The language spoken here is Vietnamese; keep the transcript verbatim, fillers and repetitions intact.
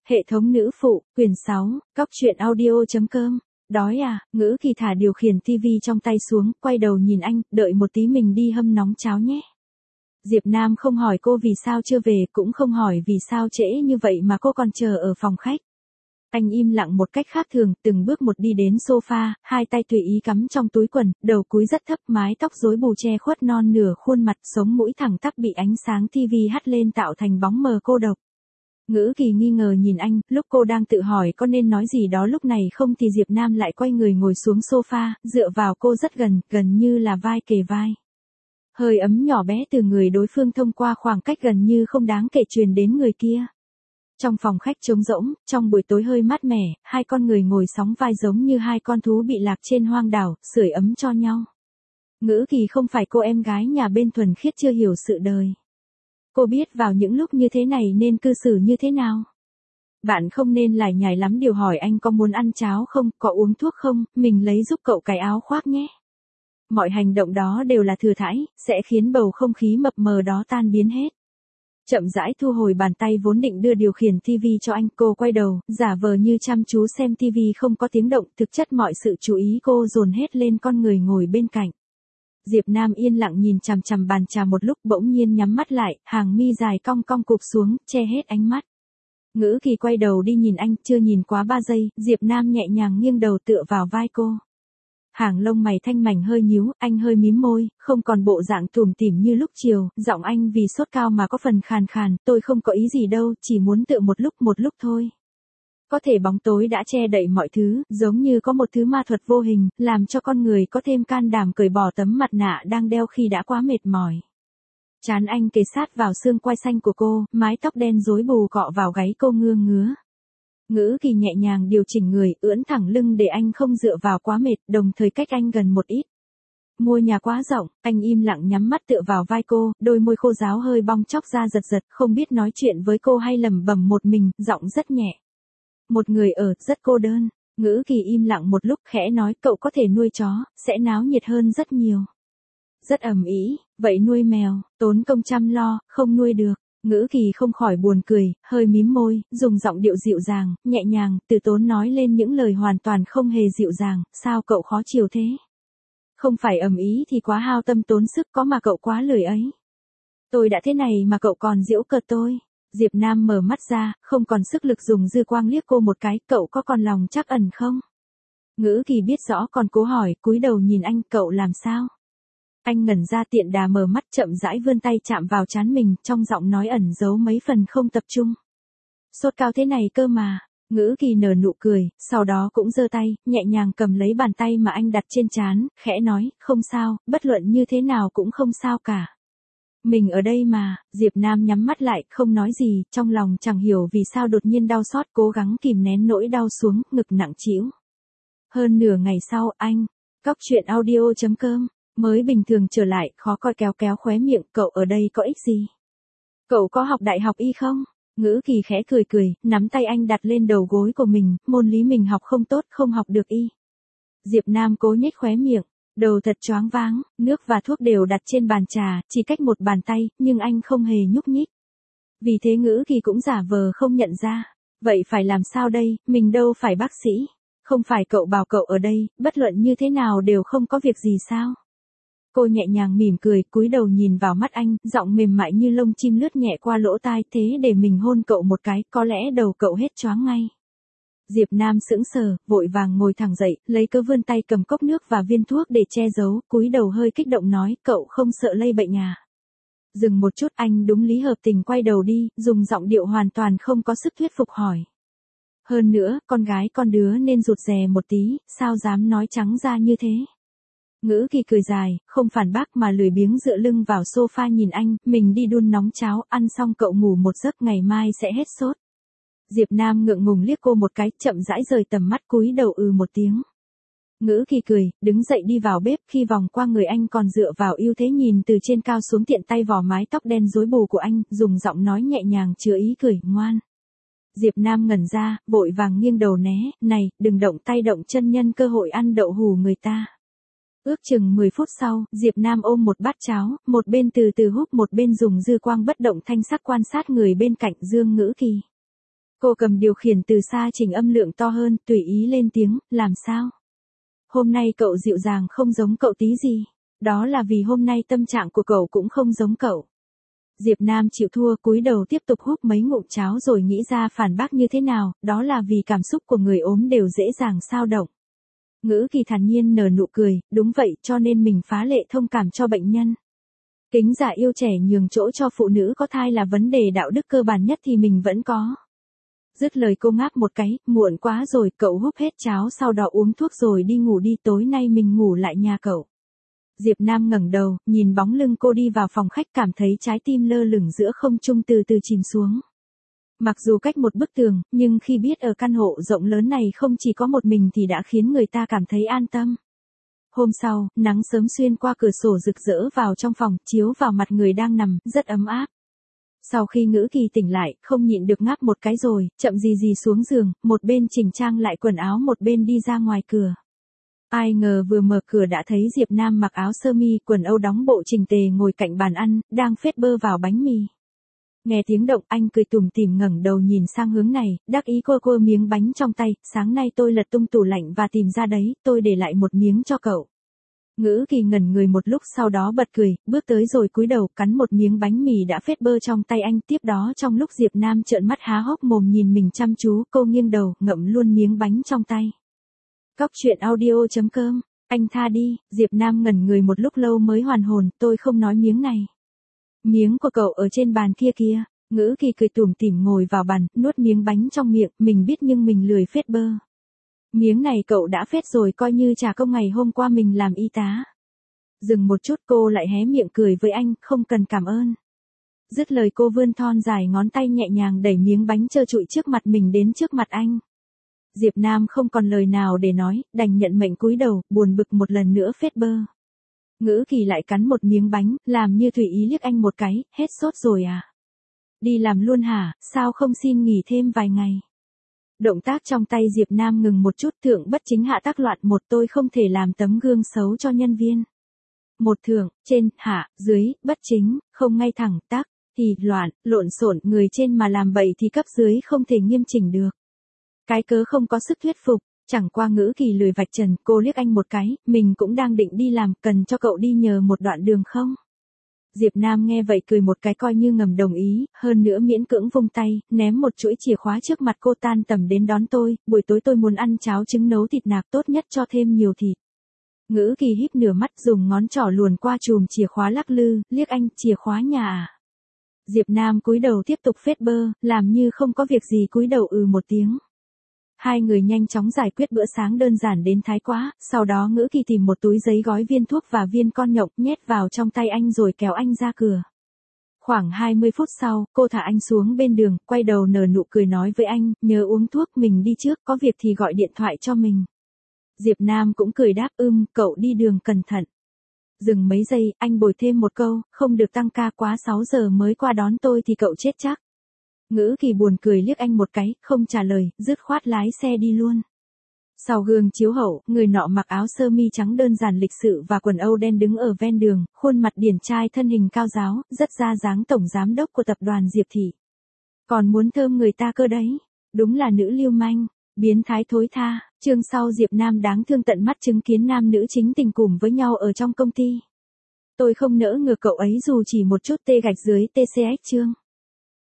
Hệ thống nữ phụ, quyển sáu, cóc truyện audio.com. Đói à, Ngữ Kỳ thả điều khiển tivi trong tay xuống, quay đầu nhìn anh, đợi một tí mình đi hâm nóng cháo nhé. Diệp Nam không hỏi cô vì sao chưa về, cũng không hỏi vì sao trễ như vậy mà cô còn chờ ở phòng khách. Anh im lặng một cách khác thường, từng bước một đi đến sofa, hai tay tùy ý cắm trong túi quần, đầu cúi rất thấp, mái tóc rối bù che khuất non nửa khuôn mặt, sống mũi thẳng tắp bị ánh sáng tivi hắt lên tạo thành bóng mờ cô độc. Ngữ Kỳ nghi ngờ nhìn anh, lúc cô đang tự hỏi có nên nói gì đó lúc này không thì Diệp Nam lại quay người ngồi xuống sofa, dựa vào cô rất gần, gần như là vai kề vai. Hơi ấm nhỏ bé từ người đối phương thông qua khoảng cách gần như không đáng kể truyền đến người kia. Trong phòng khách trống rỗng, trong buổi tối hơi mát mẻ, hai con người ngồi sóng vai giống như hai con thú bị lạc trên hoang đảo, sưởi ấm cho nhau. Ngữ Kỳ không phải cô em gái nhà bên thuần khiết chưa hiểu sự đời. Cô biết vào những lúc như thế này nên cư xử như thế nào. Bạn không nên lải nhải lắm điều hỏi anh có muốn ăn cháo không, có uống thuốc không, mình lấy giúp cậu cái áo khoác nhé. Mọi hành động đó đều là thừa thãi, sẽ khiến bầu không khí mập mờ đó tan biến hết. Chậm rãi thu hồi bàn tay vốn định đưa điều khiển tivi cho anh, cô quay đầu, giả vờ như chăm chú xem tivi không có tiếng động, thực chất mọi sự chú ý cô dồn hết lên con người ngồi bên cạnh. Diệp Nam yên lặng nhìn chằm chằm bàn trà một lúc, bỗng nhiên nhắm mắt lại, hàng mi dài cong cong cụp xuống, che hết ánh mắt. Ngữ Kỳ quay đầu đi nhìn anh, chưa nhìn quá ba giây, Diệp Nam nhẹ nhàng nghiêng đầu tựa vào vai cô. Hàng lông mày thanh mảnh hơi nhíu, anh hơi mím môi, không còn bộ dạng tủm tỉm như lúc chiều, giọng anh vì sốt cao mà có phần khàn khàn, tôi không có ý gì đâu, chỉ muốn tựa một lúc một lúc thôi. Có thể bóng tối đã che đậy mọi thứ, giống như có một thứ ma thuật vô hình, làm cho con người có thêm can đảm cởi bỏ tấm mặt nạ đang đeo khi đã quá mệt mỏi. Trán anh kề sát vào xương quai xanh của cô, mái tóc đen rối bù cọ vào gáy cô ngưa ngứa. Ngữ Kỳ nhẹ nhàng điều chỉnh người, ưỡn thẳng lưng để anh không dựa vào quá mệt, đồng thời cách anh gần một ít. Môi nhà quá rộng, anh im lặng nhắm mắt tựa vào vai cô, đôi môi khô ráo hơi bong chóc ra giật giật, không biết nói chuyện với cô hay lẩm bẩm một mình, giọng rất nhẹ. Một người ở, rất cô đơn. Ngữ Kỳ im lặng một lúc, khẽ nói, cậu có thể nuôi chó, sẽ náo nhiệt hơn rất nhiều. Rất ầm ĩ, vậy nuôi mèo, tốn công chăm lo, không nuôi được. Ngữ Kỳ không khỏi buồn cười, hơi mím môi, dùng giọng điệu dịu dàng, nhẹ nhàng, từ tốn nói lên những lời hoàn toàn không hề dịu dàng, sao cậu khó chiều thế? Không phải ầm ĩ thì quá hao tâm tốn sức, có mà cậu quá lười ấy. Tôi đã thế này mà cậu còn giễu cợt tôi. Diệp Nam mở mắt ra, không còn sức lực dùng dư quang liếc cô một cái, cậu có còn lòng trắc ẩn không? Ngữ Kỳ biết rõ còn cố hỏi, cúi đầu nhìn anh, cậu làm sao? Anh ngẩn ra tiện đà mở mắt chậm rãi vươn tay chạm vào trán mình, trong giọng nói ẩn giấu mấy phần không tập trung. Sốt cao thế này cơ mà. Ngữ Kỳ nở nụ cười, sau đó cũng giơ tay, nhẹ nhàng cầm lấy bàn tay mà anh đặt trên trán, khẽ nói, không sao, bất luận như thế nào cũng không sao cả. Mình ở đây mà. Diệp Nam nhắm mắt lại, không nói gì, trong lòng chẳng hiểu vì sao đột nhiên đau xót, cố gắng kìm nén nỗi đau xuống, ngực nặng trĩu. Hơn nửa ngày sau, anh, cóc truyện audio.com, mới bình thường trở lại, khó coi kéo kéo khóe miệng, cậu ở đây có ích gì? Cậu có học đại học y không? Ngữ Kỳ khẽ cười cười, nắm tay anh đặt lên đầu gối của mình, môn lý mình học không tốt, không học được y. Diệp Nam cố nhếch khóe miệng. Đầu thật choáng váng, nước và thuốc đều đặt trên bàn trà, chỉ cách một bàn tay, nhưng anh không hề nhúc nhích. Vì thế Ngữ Kỳ cũng giả vờ không nhận ra. Vậy phải làm sao đây, mình đâu phải bác sĩ. Không phải cậu bảo cậu ở đây, bất luận như thế nào đều không có việc gì sao? Cô nhẹ nhàng mỉm cười, cúi đầu nhìn vào mắt anh, giọng mềm mại như lông chim lướt nhẹ qua lỗ tai, thế để mình hôn cậu một cái, có lẽ đầu cậu hết choáng ngay. Diệp Nam sững sờ, vội vàng ngồi thẳng dậy, lấy cớ vươn tay cầm cốc nước và viên thuốc để che giấu, cúi đầu hơi kích động nói, cậu không sợ lây bệnh à? Dừng một chút, anh đúng lý hợp tình quay đầu đi, dùng giọng điệu hoàn toàn không có sức thuyết phục hỏi. Hơn nữa, con gái con đứa nên rụt rè một tí, sao dám nói trắng ra như thế? Ngữ Kỳ cười dài, không phản bác mà lười biếng dựa lưng vào sofa nhìn anh, mình đi đun nóng cháo, ăn xong cậu ngủ một giấc, ngày mai sẽ hết sốt. Diệp Nam ngượng ngùng liếc cô một cái, chậm rãi rời tầm mắt, cúi đầu ừ một tiếng. Ngữ Kỳ cười, đứng dậy đi vào bếp, khi vòng qua người anh còn dựa vào ưu thế nhìn từ trên cao xuống tiện tay vò mái tóc đen rối bù của anh, dùng giọng nói nhẹ nhàng chứa ý cười, ngoan. Diệp Nam ngẩn ra, vội vàng nghiêng đầu né, này, đừng động tay động chân nhân cơ hội ăn đậu hù người ta. Ước chừng mười phút sau, Diệp Nam ôm một bát cháo, một bên từ từ húp một bên dùng dư quang bất động thanh sắc quan sát người bên cạnh Dương Ngữ Kỳ. Cô cầm điều khiển từ xa chỉnh âm lượng to hơn, tùy ý lên tiếng, làm sao? Hôm nay cậu dịu dàng không giống cậu tí gì. Đó là vì hôm nay tâm trạng của cậu cũng không giống cậu. Diệp Nam chịu thua, cúi đầu tiếp tục húp mấy ngụm cháo rồi nghĩ ra phản bác như thế nào, đó là vì cảm xúc của người ốm đều dễ dàng xao động. Ngữ Kỳ thản nhiên nở nụ cười, đúng vậy, cho nên mình phá lệ thông cảm cho bệnh nhân. Kính giả yêu trẻ nhường chỗ cho phụ nữ có thai là vấn đề đạo đức cơ bản nhất thì mình vẫn có. Dứt lời cô ngáp một cái, muộn quá rồi, cậu húp hết cháo sau đó uống thuốc rồi đi ngủ đi, tối nay mình ngủ lại nhà cậu. Diệp Nam ngẩng đầu, nhìn bóng lưng cô đi vào phòng khách, cảm thấy trái tim lơ lửng giữa không trung từ từ chìm xuống. Mặc dù cách một bức tường, nhưng khi biết ở căn hộ rộng lớn này không chỉ có một mình thì đã khiến người ta cảm thấy an tâm. Hôm sau, nắng sớm xuyên qua cửa sổ rực rỡ vào trong phòng, chiếu vào mặt người đang nằm, rất ấm áp. Sau khi Ngữ Kỳ tỉnh lại, không nhịn được ngáp một cái rồi, chậm gì gì xuống giường, một bên chỉnh trang lại quần áo một bên đi ra ngoài cửa. Ai ngờ vừa mở cửa đã thấy Diệp Nam mặc áo sơ mi, quần âu đóng bộ chỉnh tề ngồi cạnh bàn ăn, đang phết bơ vào bánh mì. Nghe tiếng động, anh cười tủm tỉm ngẩng đầu nhìn sang hướng này, đắc ý cô cô miếng bánh trong tay, sáng nay tôi lật tung tủ lạnh và tìm ra đấy, tôi để lại một miếng cho cậu. Ngữ Kỳ ngẩn người một lúc sau đó bật cười, bước tới rồi cúi đầu cắn một miếng bánh mì đã phết bơ trong tay anh, tiếp đó trong lúc Diệp Nam trợn mắt há hốc mồm nhìn mình chăm chú, cô nghiêng đầu, ngậm luôn miếng bánh trong tay. Cóc truyện audio chấm com, anh tha đi, Diệp Nam ngẩn người một lúc lâu mới hoàn hồn, tôi không nói miếng này. Miếng của cậu ở trên bàn kia kia. Ngữ Kỳ cười tủm tỉm ngồi vào bàn, nuốt miếng bánh trong miệng, mình biết nhưng mình lười phết bơ. Miếng này cậu đã phết rồi, coi như trả công ngày hôm qua mình làm y tá. Dừng một chút cô lại hé miệng cười với anh, không cần cảm ơn. Dứt lời cô vươn thon dài ngón tay nhẹ nhàng đẩy miếng bánh trơ trụi trước mặt mình đến trước mặt anh. Diệp Nam không còn lời nào để nói, đành nhận mệnh cúi đầu, buồn bực một lần nữa phết bơ. Ngữ Kỳ lại cắn một miếng bánh, làm như tùy ý liếc anh một cái, hết sốt rồi à? Đi làm luôn hả, sao không xin nghỉ thêm vài ngày? Động tác trong tay Diệp Nam ngừng một chút, thượng bất chính hạ tác loạn, một tôi không thể làm tấm gương xấu cho nhân viên. Một thượng, trên, hạ, dưới, bất chính, không ngay thẳng, tác, thì, loạn, lộn xộn, người trên mà làm bậy thì cấp dưới không thể nghiêm chỉnh được. Cái cớ không có sức thuyết phục, chẳng qua Ngữ Kỳ lười vạch trần, cô liếc anh một cái, mình cũng đang định đi làm, cần cho cậu đi nhờ một đoạn đường không? Diệp Nam nghe vậy cười một cái coi như ngầm đồng ý, hơn nữa miễn cưỡng vung tay, ném một chuỗi chìa khóa trước mặt cô, tan tầm đến đón tôi, buổi tối tôi muốn ăn cháo trứng nấu thịt nạc, tốt nhất cho thêm nhiều thịt. Ngữ Kỳ híp nửa mắt dùng ngón trỏ luồn qua chùm chìa khóa lắc lư, liếc anh, chìa khóa nhà à? Diệp Nam cúi đầu tiếp tục phết bơ, làm như không có việc gì cúi đầu ừ một tiếng. Hai người nhanh chóng giải quyết bữa sáng đơn giản đến thái quá, sau đó Ngữ Kỳ tìm một túi giấy gói viên thuốc và viên con nhộng nhét vào trong tay anh rồi kéo anh ra cửa. Khoảng hai mươi phút sau, cô thả anh xuống bên đường, quay đầu nở nụ cười nói với anh, nhớ uống thuốc, mình đi trước, có việc thì gọi điện thoại cho mình. Diệp Nam cũng cười đáp ưm, cậu đi đường cẩn thận. Dừng mấy giây, anh bồi thêm một câu, không được tăng ca quá sáu giờ mới qua đón tôi thì cậu chết chắc. Ngữ Kỳ buồn cười liếc anh một cái, không trả lời, dứt khoát lái xe đi luôn. Sau gương chiếu hậu, người nọ mặc áo sơ mi trắng đơn giản lịch sự và quần âu đen đứng ở ven đường, khuôn mặt điển trai thân hình cao giáo, rất ra dáng tổng giám đốc của tập đoàn Diệp Thị. Còn muốn thơm người ta cơ đấy, đúng là nữ lưu manh, biến thái thối tha. Chương sau Diệp Nam đáng thương tận mắt chứng kiến nam nữ chính tình cùng với nhau ở trong công ty. Tôi không nỡ ngừa cậu ấy dù chỉ một chút, tê gạch dưới tê xê ích chương.